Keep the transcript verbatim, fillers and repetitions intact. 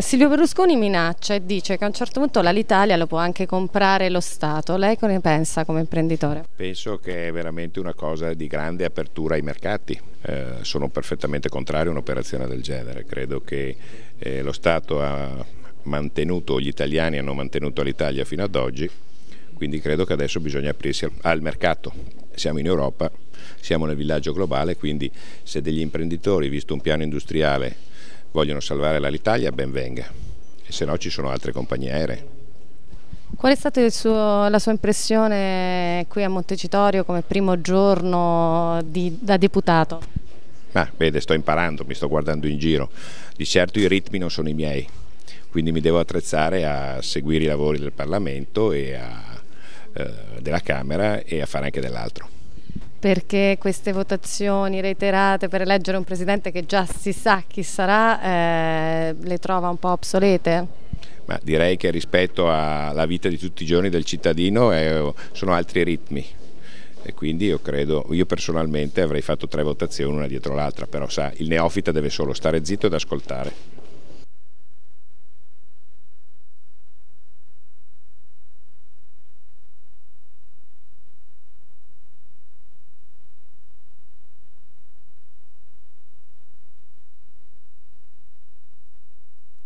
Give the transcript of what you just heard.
Silvio Berlusconi minaccia e dice che a un certo punto l'Alitalia lo può anche comprare lo Stato. Lei cosa ne pensa come imprenditore? Penso che è veramente una cosa di grande apertura ai mercati. Eh, sono perfettamente contrario a un'operazione del genere. Credo che eh, lo Stato ha mantenuto, gli italiani hanno mantenuto l'Italia fino ad oggi, quindi credo che adesso bisogna aprirsi al, al mercato. Siamo in Europa, siamo nel villaggio globale, quindi se degli imprenditori, visto un piano industriale, vogliono salvare l'Alitalia, ben venga, e se no ci sono altre compagnie aeree. Qual è stata il suo, la sua impressione qui a Montecitorio come primo giorno di, da deputato? Ma vede, sto imparando, mi sto guardando in giro, di certo i ritmi non sono i miei, quindi mi devo attrezzare a seguire i lavori del Parlamento e a, eh, della Camera e a fare anche dell'altro. Perché queste votazioni reiterate per eleggere un presidente che già si sa chi sarà eh, le trova un po' obsolete? Ma direi che rispetto alla vita di tutti i giorni del cittadino eh, sono altri ritmi e quindi io credo, io personalmente avrei fatto tre votazioni una dietro l'altra, però sa, il neofita deve solo stare zitto ed ascoltare.